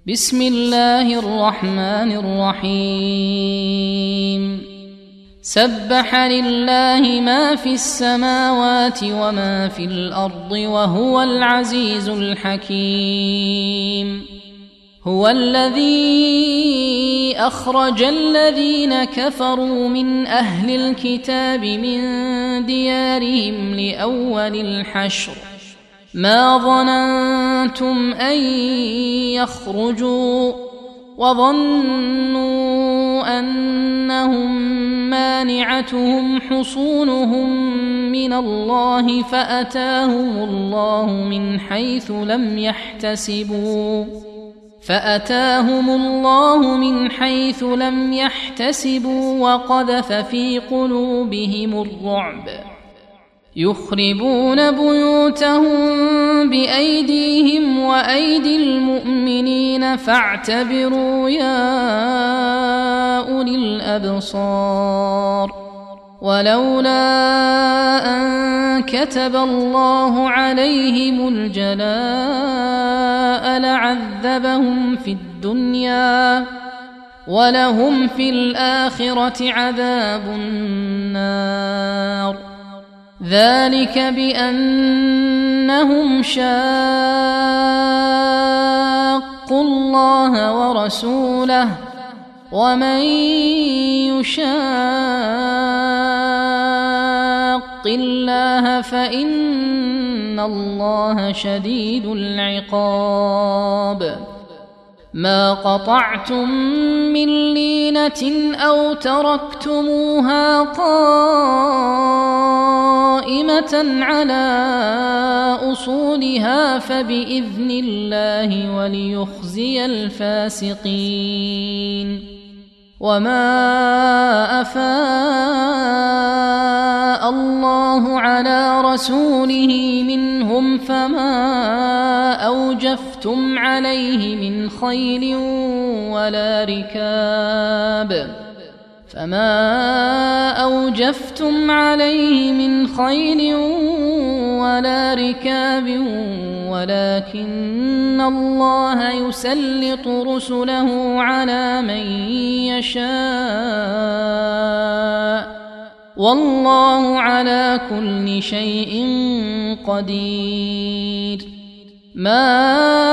بسم الله الرحمن الرحيم سبح لله ما في السماوات وما في الأرض وهو العزيز الحكيم. هو الذي أخرج الذين كفروا من أهل الكتاب من ديارهم لأول الحشر ما ظننتم أن يخرجوا وظنوا أنهم مانعتهم حصونهم من الله فأتاهم الله من حيث لم يحتسبوا وقذف في قلوبهم الرعب يخربون بيوتهم بأيديهم وأيدي المؤمنين فاعتبروا يا أولي الأبصار. ولولا أن كتب الله عليهم الجلاء لعذبهم في الدنيا ولهم في الآخرة عذاب النار. ذلك بأنهم شاقوا الله ورسوله ومن يشاق الله فإن الله شديد العقاب. ما قطعتم من لينة أو تركتموها قائمة على أصولها فبإذن الله وليخزي الفاسقين. وما أفاء الله على رسوله منهم فما أوجفتم عليه من خيل ولا ركاب ولكن الله يسلط رسله على من يشاء والله على كل شيء قدير. ما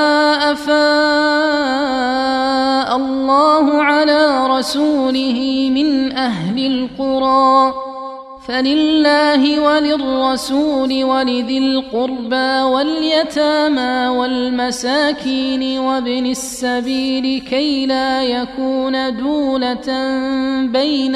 أفاء الله على رسوله من أهل القرى فلله وللرسول ولذي القربى واليتامى والمساكين وابن السبيل كي لا يكون دولة بين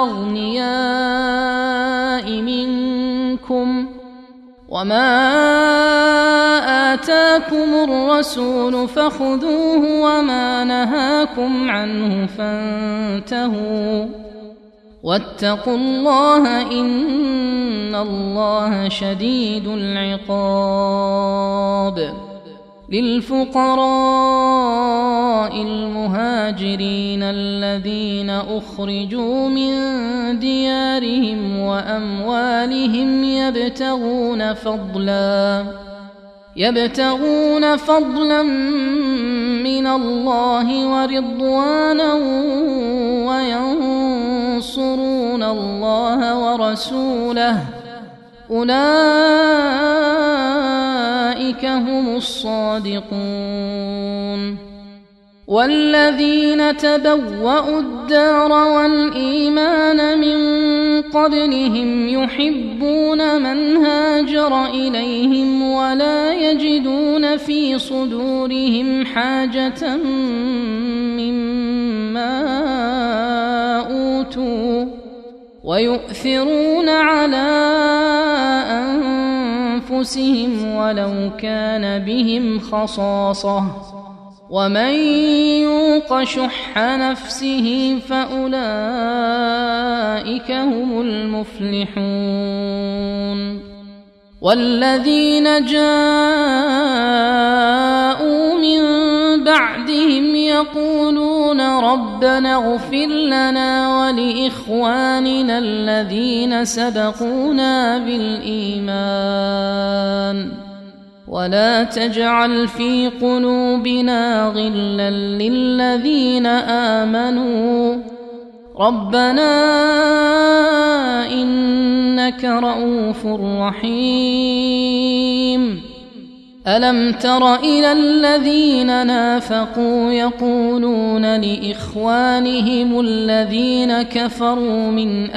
الأغنياء منكم. وما آتاكم الرسول فخذوه وما نهاكم عنه فانتهوا واتقوا الله إن الله شديد العقاب. للفقراء المهاجرين الذين أخرجوا من ديارهم وأموالهم يبتغون فضلا من الله ورضوانا وينصرون الله ورسوله أولئك هم الصادقون. والذين تبوأوا الدار والإيمان من قبلهم يحبون من هاجر إليهم ولا يجدون في صدورهم حاجة مما أوتوا ويؤثرون على أنفسهم ولو كان بهم خصاصة ومن يوق شح نفسه فأولئك هم المفلحون. والذين جاءوا من بعدهم يقولون ربنا اغفر لنا ولإخواننا الذين سبقونا بالإيمان ولا تجعل في قلوبنا غلا للذين آمنوا ربنا إنك رؤوف رحيم ألم تر إلى الذين نافقوا يقولون لإخوانهم الذين كفروا من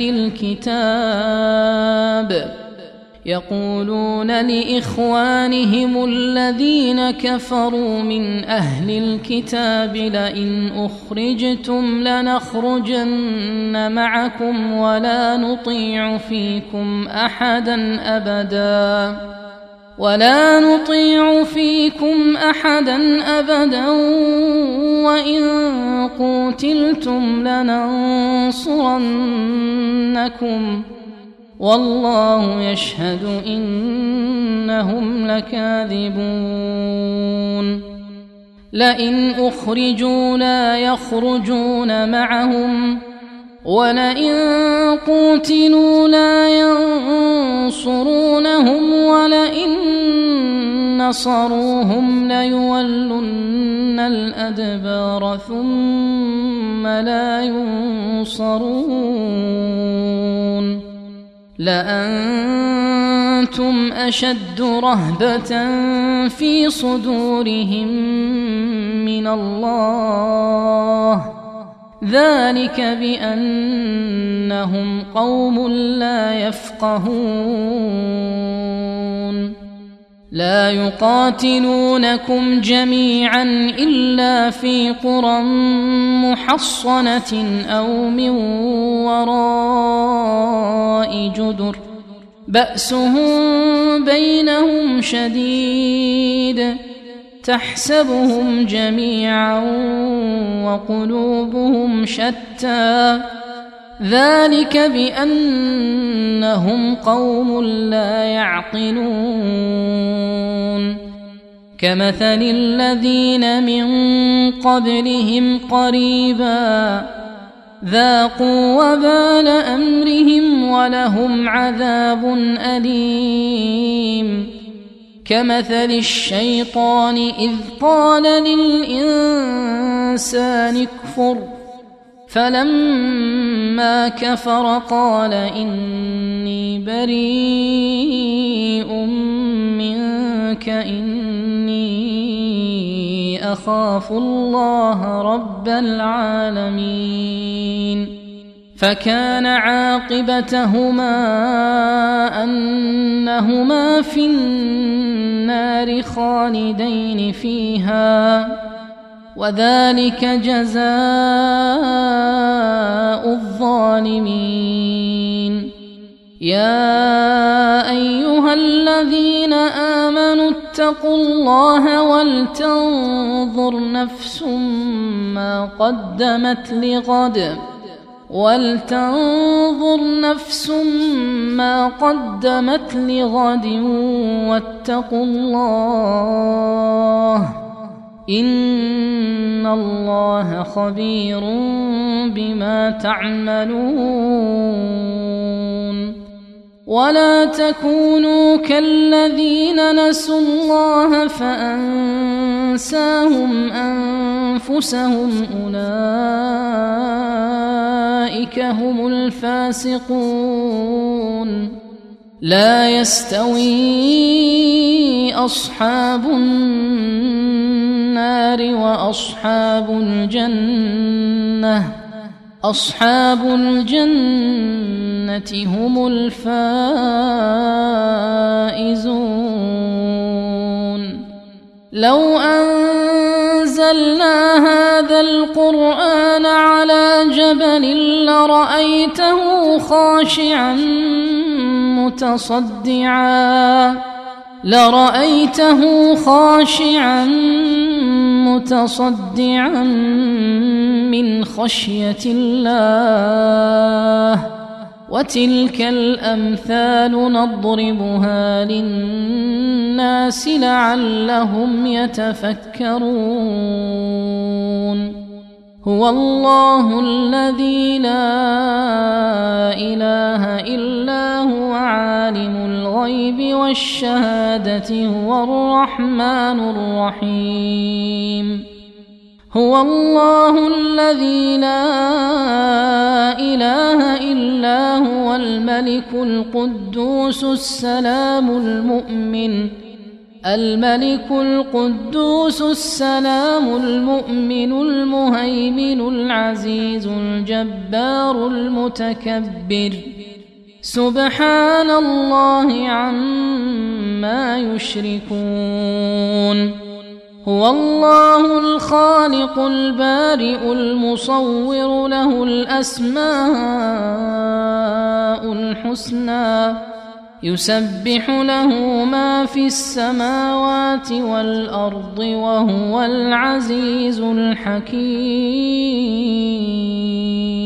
أهل الكتاب لئن أخرجتم لنخرجن معكم ولا نطيع فيكم أحدا أبدا وإن قوتلتم لننصرنكم والله يشهد إنهم لكاذبون لئن أخرجوا لا يخرجون معهم ولئن قوتلوا لا ينصرونهم ولئن نصروهم ليولن الأدبار ثم لا ينصرون لأنتم أشد رهبة في صدورهم من الله ذلك بأنهم قوم لا يفقهون لا يقاتلونكم جميعا إلا في قرى محصنة أو من وراء جدر بأسهم بينهم شديد تحسبهم جميعا وقلوبهم شتى ذلك بأنهم قوم لا يعقلون كمثل الذين من قبلهم قريبا ذاقوا وبال أمرهم ولهم عذاب أليم كمثل الشيطان إذ قال للإنسان اكفر فلما كفر قال إني بريء منك إني أخاف الله رب العالمين فكان عاقبتهما أنهما في النار خالدين فيها وذلك جزاء الظالمين يا أيها الذين آمنوا اتقوا الله ولتنظر نفس ما قدمت لغد واتقوا الله إن الله خبير بما تعملون ولا تكونوا كالذين نسوا الله فأنساهم أنفسهم أولئك هم الفاسقون لا يستوي أصحاب النار وأصحاب الجنة هم الفائزون لو أنزلنا هذا القرآن على جبل لرأيته خاشعا متصدعا من خشية الله وتلك الأمثال نضربها للناس لعلهم يتفكرون هو الله الذي لا إله إلا هو عالم الغيب الغيب والشهادة هو الرحمن الرحيم هو الله الذي لا إله إلا هو الملك القدوس السلام المؤمن المهيمن العزيز الجبار المتكبر سبحان الله عما يشركون هو الله الخالق البارئ المصور له الأسماء الحسنى يسبح له ما في السماوات والأرض وهو العزيز الحكيم